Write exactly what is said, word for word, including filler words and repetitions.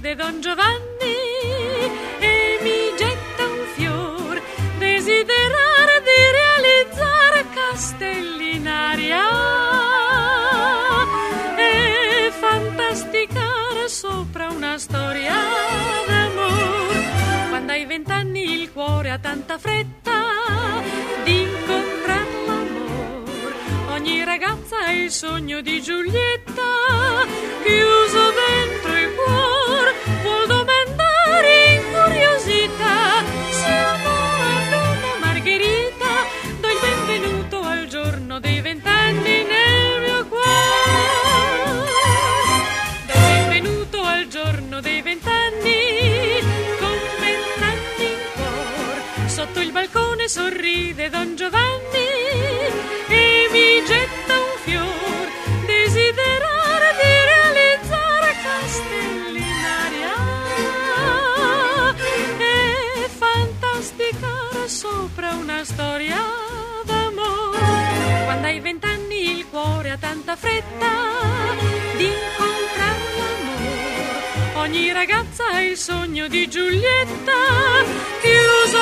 sorride Don Giovanni e mi getta un fior, desiderare di realizzare castelli in aria e fantasticare sopra una storia d'amor. Quando hai vent'anni il cuore ha tanta fretta di incontrar l'amor, ogni ragazza ha il sogno di Giulietta chiuso dentro il cuore, vuol domandare in curiosità se amore Donna Margherita. Do il benvenuto al giorno dei vent'anni nel mio cuore, do il benvenuto al giorno dei vent'anni con vent'anni in cuore. Sotto il balcone sorride Don Giovanni e mi getta un fior, desiderare di realizzare castelli in aria e fantasticare sopra una storia d'amore. Quando hai vent'anni il cuore ha tanta fretta di incontrar l'amor, ogni ragazza ha il sogno di Giulietta chiuso